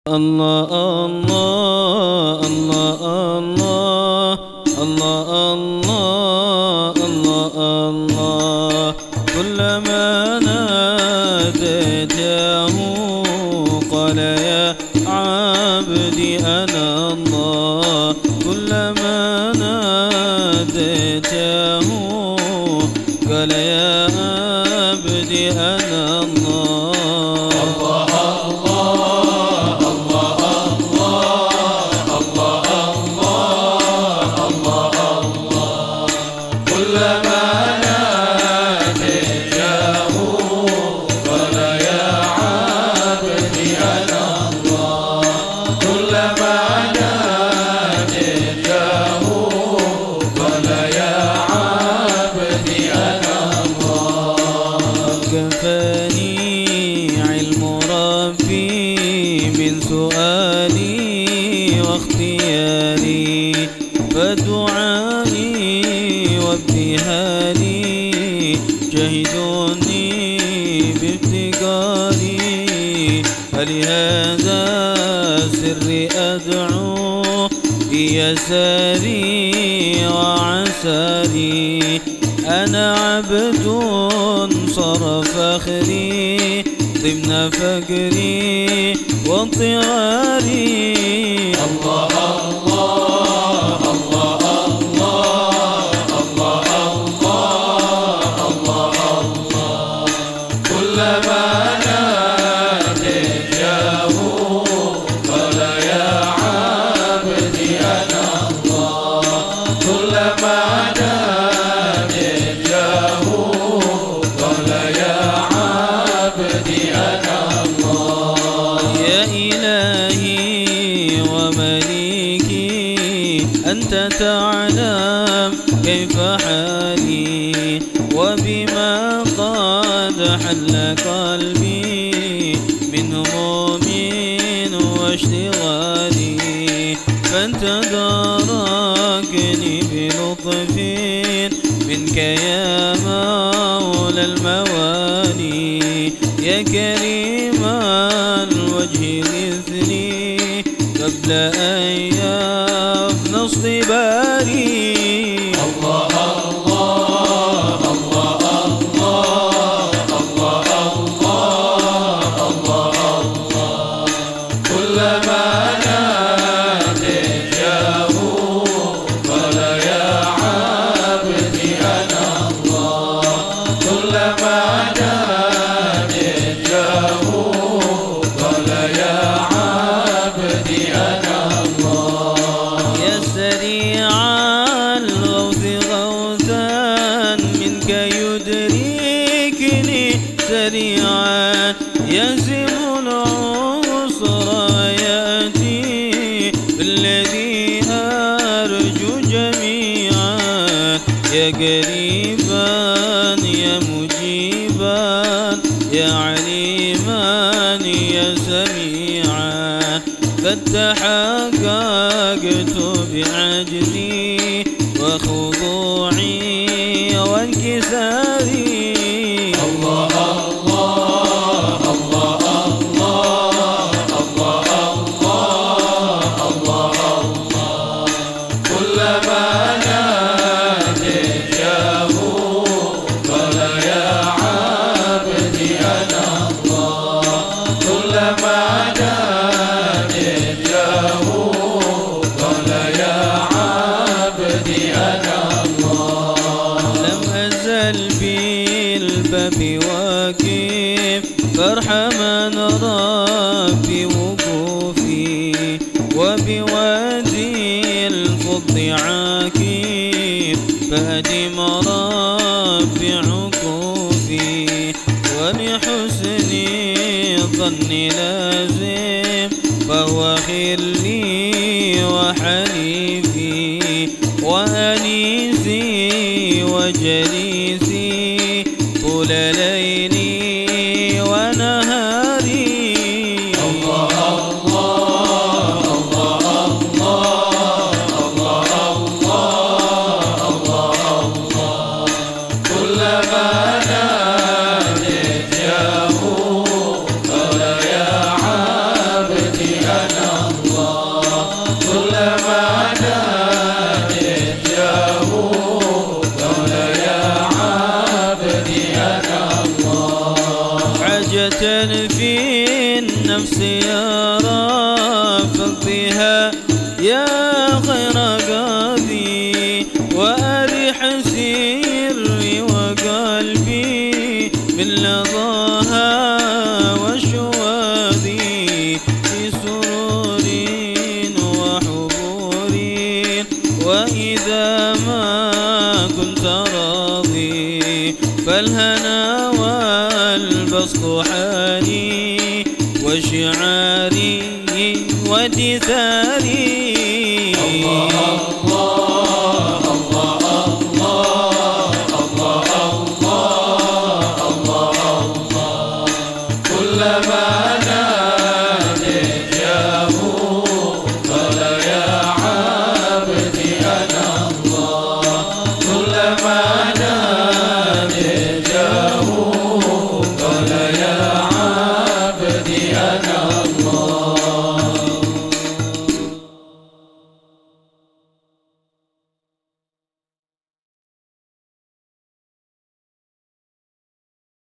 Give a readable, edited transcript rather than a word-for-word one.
الله الله الله الله الله الله الله كلما ناديته قال يا عبدي أنا الله كلما ناديته قال يا عبدي أنا الله كفاني علم ربي من سؤالي واختياري فدعائي وابتهالي شهدوني بافتقاري فلهذا سري أدعو بيساري وعساري أنا عبد صار فخري ضمن فقري واضطراري الله الله الله الله الله الله الله كلما ناديته قال يا عبدي أنا الله كلما أنت تعلم كيف حالي وبما قد حل قلبي من هموم واشتغالي فأنت داركني بلطف منك يا مولى الموالي يا كريم الوجه مثلي قبل أن يفنى اصطباري الله الله الله الله الله الله الله كلما ناديته قال يا عبدي أنا الله كلما ناديته قال يا عبدي أنا سريع الغوث غوثا منك يدركني سريعا يهزم العسر يأتي بالذي أرجو جميعا يا قريبا يا مجيبا يا عليما يا سميعا قد تحققت بعجزي وخضوعي وانكساري الله الله الله الله الله الله الله كلما ناديته قال يا عبدي أنا الله كلما بالباب واقف فارحمن ربي وقوفي وبوادي الفضل عاكف فأدم ربي عكوفي وبحسن الظن لازم فهو خلي وحليفي وأنيسي وجليسي طول ليلي ونهاري الله الله الله الله الله الله الله كلما ناديته قال يا عبدي حاجة في النفس يا رب فاقضها يا خير قاضي، وأرح سري وقلبي من لظاها وشواذي، في سرور وحبور وإذا ما كنت راضي، فالهنا والبسط حالي وشعاري ودثاري. الله الله الله الله الله الله الله الله، كلما